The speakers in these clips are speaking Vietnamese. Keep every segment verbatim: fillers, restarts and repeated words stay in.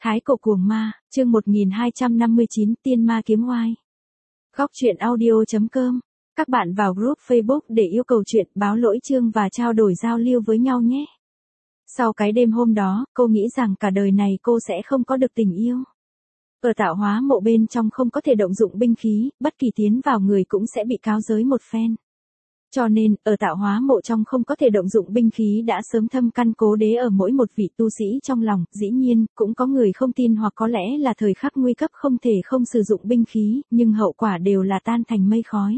Thái cổ cuồng ma, chương một nghìn hai trăm năm mươi chín, tiên ma kiếm oai. Góc truyện audio chấm com. Các bạn vào group Facebook để yêu cầu chuyện, báo lỗi chương và trao đổi giao lưu với nhau nhé. Sau cái đêm hôm đó, cô nghĩ rằng cả đời này cô sẽ không có được tình yêu. Ở tạo hóa mộ bên trong không có thể động dụng binh khí, bất kỳ tiến vào người cũng sẽ bị cáo giới một phen. Cho nên, ở tạo hóa mộ trong không có thể động dụng binh khí đã sớm thâm căn cố đế ở mỗi một vị tu sĩ trong lòng, dĩ nhiên, cũng có người không tin hoặc có lẽ là thời khắc nguy cấp không thể không sử dụng binh khí, nhưng hậu quả đều là tan thành mây khói.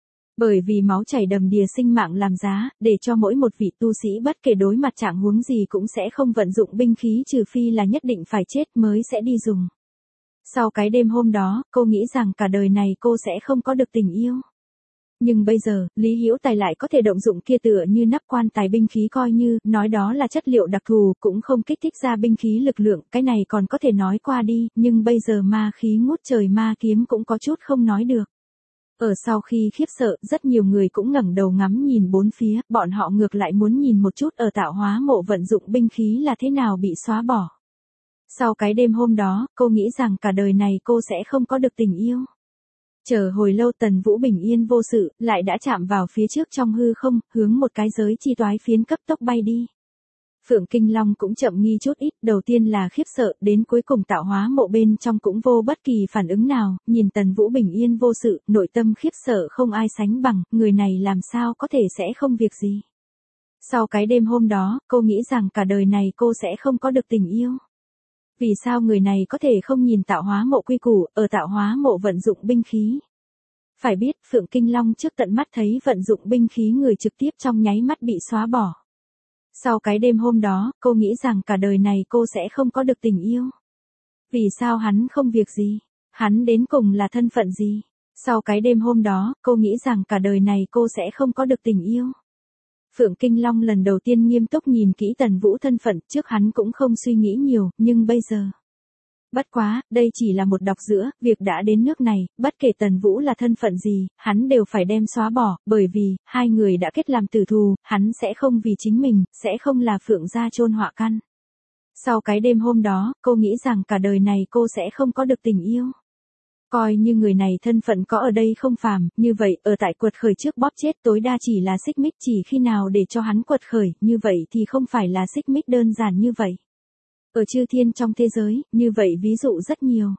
Bởi vì máu chảy đầm đìa sinh mạng làm giá, để cho mỗi một vị tu sĩ bất kể đối mặt trạng huống gì cũng sẽ không vận dụng binh khí trừ phi là nhất định phải chết mới sẽ đi dùng. Sau cái đêm hôm đó, cô nghĩ rằng cả đời này cô sẽ không có được tình yêu. Nhưng bây giờ, Lý Hữu Tài lại có thể động dụng kia tựa như nắp quan tài binh khí coi như, nói đó là chất liệu đặc thù, cũng không kích thích ra binh khí lực lượng, cái này còn có thể nói qua đi, nhưng bây giờ ma khí ngút trời ma kiếm cũng có chút không nói được. Ở sau khi khiếp sợ, rất nhiều người cũng ngẩng đầu ngắm nhìn bốn phía, bọn họ ngược lại muốn nhìn một chút ở tạo hóa mộ vận dụng binh khí là thế nào bị xóa bỏ. Sau cái đêm hôm đó, cô nghĩ rằng cả đời này cô sẽ không có được tình yêu. Chờ hồi lâu Tần Vũ bình yên vô sự, lại đã chạm vào phía trước trong hư không, hướng một cái giới chi toái phiến cấp tốc bay đi. Phượng Kinh Long cũng chậm nghi chút ít, đầu tiên là khiếp sợ, đến cuối cùng tạo hóa mộ bên trong cũng vô bất kỳ phản ứng nào, nhìn Tần Vũ bình yên vô sự, nội tâm khiếp sợ không ai sánh bằng, người này làm sao có thể sẽ không việc gì. Sau cái đêm hôm đó, cô nghĩ rằng cả đời này cô sẽ không có được tình yêu. Vì sao người này có thể không nhìn tạo hóa mộ quy củ, ở tạo hóa mộ vận dụng binh khí? Phải biết, Phượng Kinh Long trước tận mắt thấy vận dụng binh khí người trực tiếp trong nháy mắt bị xóa bỏ. Sau cái đêm hôm đó, cô nghĩ rằng cả đời này cô sẽ không có được tình yêu. Vì sao hắn không việc gì? Hắn đến cùng là thân phận gì? Sau cái đêm hôm đó, cô nghĩ rằng cả đời này cô sẽ không có được tình yêu. Phượng Kinh Long lần đầu tiên nghiêm túc nhìn kỹ Tần Vũ thân phận, trước hắn cũng không suy nghĩ nhiều, nhưng bây giờ. Bất quá, đây chỉ là một đọc giữa, việc đã đến nước này, bất kể Tần Vũ là thân phận gì, hắn đều phải đem xóa bỏ, bởi vì, hai người đã kết làm tử thù, hắn sẽ không vì chính mình, sẽ không là Phượng gia chôn họa căn. Sau cái đêm hôm đó, cô nghĩ rằng cả đời này cô sẽ không có được tình yêu. Coi như người này thân phận có ở đây không phàm, như vậy, ở tại quật khởi trước bóp chết tối đa chỉ là xích mích, chỉ khi nào để cho hắn quật khởi, như vậy thì không phải là xích mích đơn giản như vậy. Ở chư thiên trong thế giới, như vậy ví dụ rất nhiều.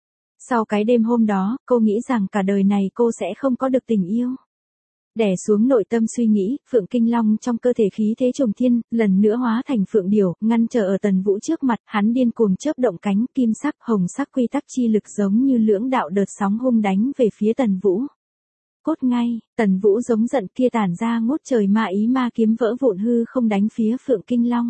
Sau cái đêm hôm đó, cô nghĩ rằng cả đời này cô sẽ không có được tình yêu. Đè xuống nội tâm suy nghĩ, Phượng Kinh Long trong cơ thể khí thế trùng thiên, lần nữa hóa thành Phượng Điểu, ngăn trở ở Tần Vũ trước mặt, hắn điên cuồng chớp động cánh, kim sắc, hồng sắc quy tắc chi lực giống như lưỡng đạo đợt sóng hung đánh về phía Tần Vũ. Cốt ngay, Tần Vũ giống giận kia tản ra ngút trời ma ý ma kiếm vỡ vụn hư không đánh phía Phượng Kinh Long.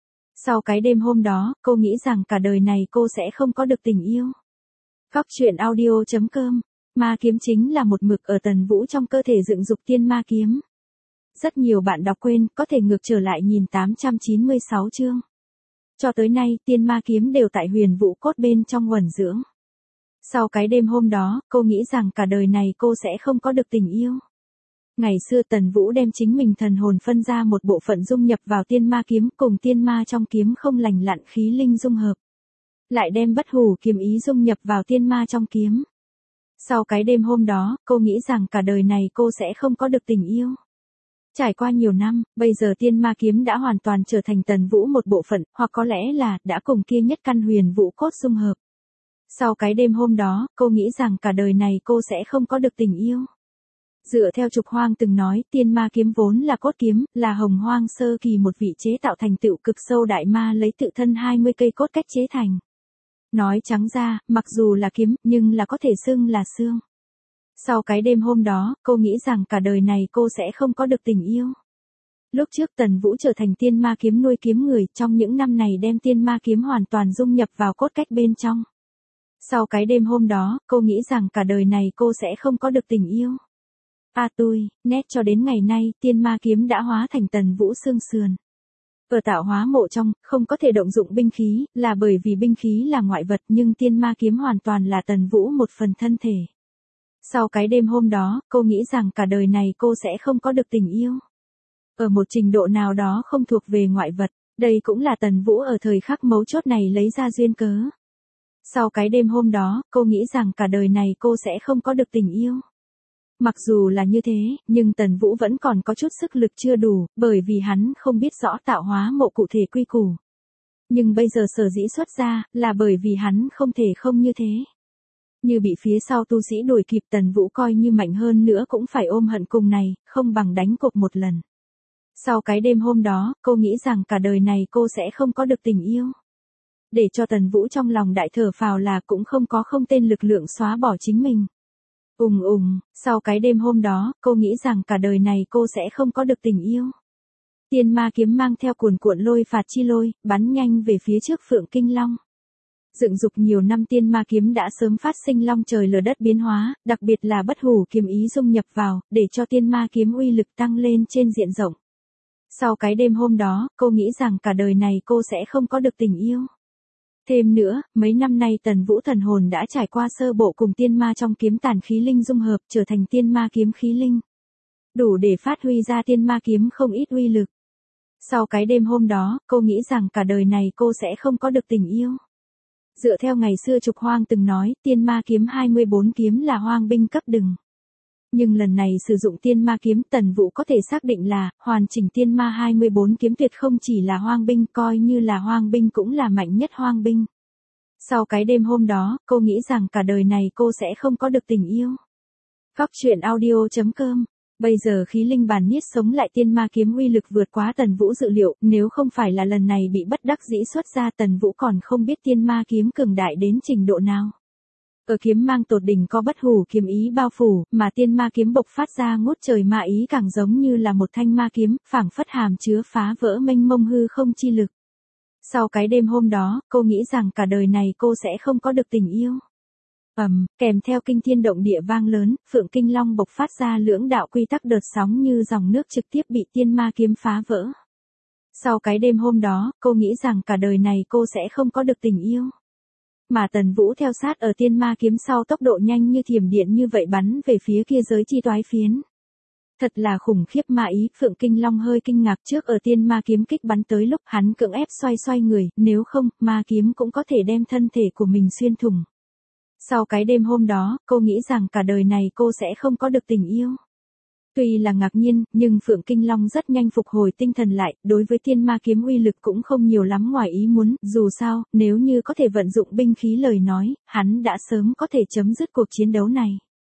Sau cái đêm hôm đó, cô nghĩ rằng cả đời này cô sẽ không có được tình yêu. Góc truyện audio chấm com. Ma kiếm chính là một mực ở Tần Vũ trong cơ thể dựng dục tiên ma kiếm. Rất nhiều bạn đọc quên, có thể ngược trở lại nhìn tám trăm chín mươi sáu chương. Cho tới nay, tiên ma kiếm đều tại huyền vũ cốt bên trong huẩn dưỡng. Sau cái đêm hôm đó, cô nghĩ rằng cả đời này cô sẽ không có được tình yêu. Ngày xưa Tần Vũ đem chính mình thần hồn phân ra một bộ phận dung nhập vào tiên ma kiếm, cùng tiên ma trong kiếm không lành lặn khí linh dung hợp. Lại đem bất hủ kiếm ý dung nhập vào tiên ma trong kiếm. Sau cái đêm hôm đó, cô nghĩ rằng cả đời này cô sẽ không có được tình yêu. Trải qua nhiều năm, bây giờ tiên ma kiếm đã hoàn toàn trở thành Tần Vũ một bộ phận, hoặc có lẽ là, đã cùng kia nhất căn huyền vũ cốt dung hợp. Sau cái đêm hôm đó, cô nghĩ rằng cả đời này cô sẽ không có được tình yêu. Dựa theo Trục Hoang từng nói, tiên ma kiếm vốn là cốt kiếm, là Hồng Hoang sơ kỳ một vị chế tạo thành tựu cực sâu đại ma lấy tự thân hai mươi cây cốt cách chế thành. Nói trắng ra, mặc dù là kiếm, nhưng là có thể xưng là xương. Sau cái đêm hôm đó, cô nghĩ rằng cả đời này cô sẽ không có được tình yêu. Lúc trước Tần Vũ trở thành tiên ma kiếm nuôi kiếm người, trong những năm này đem tiên ma kiếm hoàn toàn dung nhập vào cốt cách bên trong. Sau cái đêm hôm đó, cô nghĩ rằng cả đời này cô sẽ không có được tình yêu. A tôi, nét cho đến ngày nay, tiên ma kiếm đã hóa thành Tần Vũ xương sườn. Ở tạo hóa mộ trong, không có thể động dụng binh khí, là bởi vì binh khí là ngoại vật nhưng tiên ma kiếm hoàn toàn là Tần Vũ một phần thân thể. Sau cái đêm hôm đó, cô nghĩ rằng cả đời này cô sẽ không có được tình yêu. Ở một trình độ nào đó không thuộc về ngoại vật, đây cũng là Tần Vũ ở thời khắc mấu chốt này lấy ra duyên cớ. Sau cái đêm hôm đó, cô nghĩ rằng cả đời này cô sẽ không có được tình yêu. Mặc dù là như thế, nhưng Tần Vũ vẫn còn có chút sức lực chưa đủ, bởi vì hắn không biết rõ tạo hóa mộ cụ thể quy củ. Nhưng bây giờ sở dĩ xuất ra, là bởi vì hắn không thể không như thế. Như bị phía sau tu sĩ đuổi kịp, Tần Vũ coi như mạnh hơn nữa cũng phải ôm hận cùng này, không bằng đánh cục một lần. Sau cái đêm hôm đó, cô nghĩ rằng cả đời này cô sẽ không có được tình yêu. Để cho Tần Vũ trong lòng đại thở phào là cũng không có không tên lực lượng xóa bỏ chính mình. Ùng ùng, sau cái đêm hôm đó, cô nghĩ rằng cả đời này cô sẽ không có được tình yêu. Tiên ma kiếm mang theo cuồn cuộn lôi phạt chi lôi, bắn nhanh về phía trước Phượng Kinh Long. Dựng dục nhiều năm tiên ma kiếm đã sớm phát sinh long trời lở đất biến hóa, đặc biệt là bất hủ kiếm ý dung nhập vào, để cho tiên ma kiếm uy lực tăng lên trên diện rộng. Sau cái đêm hôm đó, cô nghĩ rằng cả đời này cô sẽ không có được tình yêu. Thêm nữa, mấy năm nay Tần Vũ thần hồn đã trải qua sơ bộ cùng tiên ma trong kiếm tàn khí linh dung hợp, trở thành tiên ma kiếm khí linh. Đủ để phát huy ra tiên ma kiếm không ít uy lực. Sau cái đêm hôm đó, cô nghĩ rằng cả đời này cô sẽ không có được tình yêu. Dựa theo ngày xưa Trục Hoang từng nói, tiên ma kiếm hai mươi bốn kiếm là hoang binh cấp đừng. Nhưng lần này sử dụng tiên ma kiếm, Tần Vũ có thể xác định là, hoàn chỉnh tiên ma hai mươi bốn kiếm tuyệt không chỉ là hoang binh, coi như là hoang binh cũng là mạnh nhất hoang binh. Sau cái đêm hôm đó, cô nghĩ rằng cả đời này cô sẽ không có được tình yêu. Góc truyện audio chấm com. Bây giờ khí linh bàn niết sống lại tiên ma kiếm uy lực vượt quá Tần Vũ dự liệu, nếu không phải là lần này bị bất đắc dĩ xuất ra, Tần Vũ còn không biết tiên ma kiếm cường đại đến trình độ nào. Ở kiếm mang tột đỉnh có bất hủ kiếm ý bao phủ, mà tiên ma kiếm bộc phát ra ngút trời ma ý càng giống như là một thanh ma kiếm, phảng phất hàm chứa phá vỡ mênh mông hư không chi lực. Sau cái đêm hôm đó, cô nghĩ rằng cả đời này cô sẽ không có được tình yêu. Ầm, um, kèm theo kinh thiên động địa vang lớn, Phượng Kinh Long bộc phát ra lưỡng đạo quy tắc đợt sóng như dòng nước trực tiếp bị tiên ma kiếm phá vỡ. Sau cái đêm hôm đó, cô nghĩ rằng cả đời này cô sẽ không có được tình yêu. Mà Tần Vũ theo sát ở tiên ma kiếm sau tốc độ nhanh như thiểm điện như vậy bắn về phía kia giới chi toái phiến. Thật là khủng khiếp ma ý, Phượng Kinh Long hơi kinh ngạc trước ở tiên ma kiếm kích bắn tới lúc hắn cưỡng ép xoay xoay người, nếu không, ma kiếm cũng có thể đem thân thể của mình xuyên thủng. Sau cái đêm hôm đó, cô nghĩ rằng cả đời này cô sẽ không có được tình yêu. Tuy là ngạc nhiên, nhưng Phượng Kinh Long rất nhanh phục hồi tinh thần lại, đối với tiên ma kiếm uy lực cũng không nhiều lắm ngoài ý muốn, dù sao, nếu như có thể vận dụng binh khí lời nói, hắn đã sớm có thể chấm dứt cuộc chiến đấu này.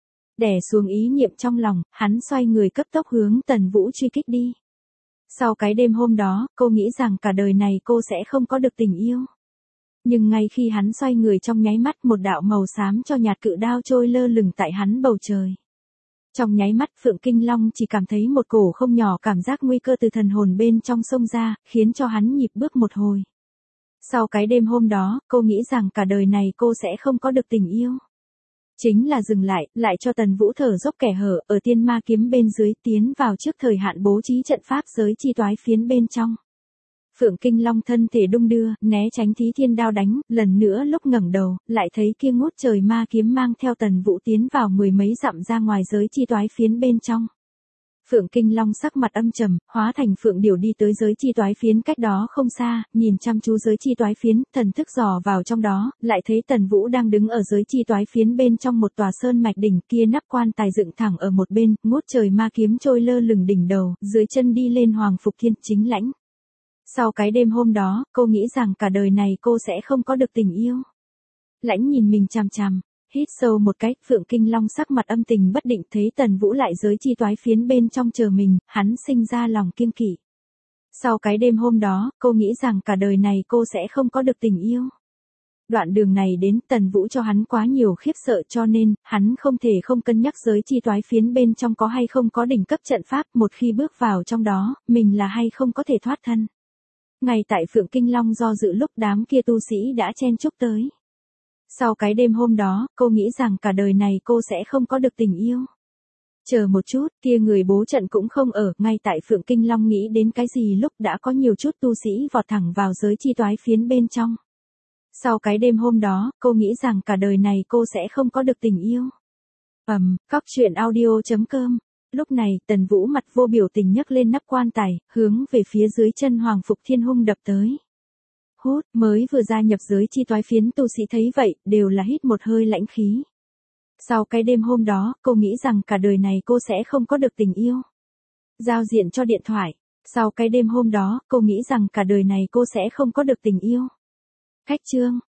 Đè xuống ý niệm trong lòng, hắn xoay người cấp tốc hướng Tần Vũ truy kích đi. Sau cái đêm hôm đó, cô nghĩ rằng cả đời này cô sẽ không có được tình yêu. Nhưng ngay khi hắn xoay người trong nháy mắt, một đạo màu xám cho nhạt cự đao trôi lơ lửng tại hắn bầu trời. Trong nháy mắt Phượng Kinh Long chỉ cảm thấy một cổ không nhỏ cảm giác nguy cơ từ thần hồn bên trong xông ra, khiến cho hắn nhịp bước một hồi. Sau cái đêm hôm đó, cô nghĩ rằng cả đời này cô sẽ không có được tình yêu. Chính là dừng lại, lại cho Tần Vũ thở dốc kẻ hở, ở tiên ma kiếm bên dưới tiến vào trước thời hạn bố trí trận pháp giới chi toái phiến bên trong. Phượng Kinh Long thân thể đung đưa, né tránh Thí Thiên đao đánh, lần nữa lúc ngẩng đầu, lại thấy kia ngút trời ma kiếm mang theo Tần Vũ tiến vào mười mấy dặm ra ngoài giới chi toái phiến bên trong. Phượng Kinh Long sắc mặt âm trầm, hóa thành Phượng Điểu đi tới giới chi toái phiến cách đó không xa, nhìn chăm chú giới chi toái phiến, thần thức dò vào trong đó, lại thấy Tần Vũ đang đứng ở giới chi toái phiến bên trong một tòa sơn mạch đỉnh, kia nắp quan tài dựng thẳng ở một bên, ngút trời ma kiếm trôi lơ lửng đỉnh đầu, dưới chân đi lên Hoàng Phục Thiên chính lãnh. Sau cái đêm hôm đó, cô nghĩ rằng cả đời này cô sẽ không có được tình yêu. Lãnh nhìn mình chằm chằm, hít sâu một cái, Phượng Kinh Long sắc mặt âm tình bất định, thấy Tần Vũ lại giới chi toái phiến bên trong chờ mình, hắn sinh ra lòng kiêng kỵ. Sau cái đêm hôm đó, cô nghĩ rằng cả đời này cô sẽ không có được tình yêu. Đoạn đường này đến, Tần Vũ cho hắn quá nhiều khiếp sợ, cho nên, hắn không thể không cân nhắc giới chi toái phiến bên trong có hay không có đỉnh cấp trận pháp, một khi bước vào trong đó, mình là hay không có thể thoát thân. Ngay tại Phượng Kinh Long do dự lúc đám kia tu sĩ đã chen chúc tới. Sau cái đêm hôm đó, cô nghĩ rằng cả đời này cô sẽ không có được tình yêu. Chờ một chút, kia người bố trận cũng không ở, ngay tại Phượng Kinh Long nghĩ đến cái gì lúc đã có nhiều chút tu sĩ vọt thẳng vào giới chi toái phiến bên trong. Sau cái đêm hôm đó, cô nghĩ rằng cả đời này cô sẽ không có được tình yêu. Ầm, um, góc truyện audio chấm com. Lúc này, Tần Vũ mặt vô biểu tình nhấc lên nắp quan tài, hướng về phía dưới chân Hoàng Phục Thiên hung đập tới. Hút, mới vừa gia nhập giới chi toái phiến tu sĩ thấy vậy, đều là hít một hơi lãnh khí. Sau cái đêm hôm đó, cô nghĩ rằng cả đời này cô sẽ không có được tình yêu. Giao diện cho điện thoại. Sau cái đêm hôm đó, cô nghĩ rằng cả đời này cô sẽ không có được tình yêu. Khách chương.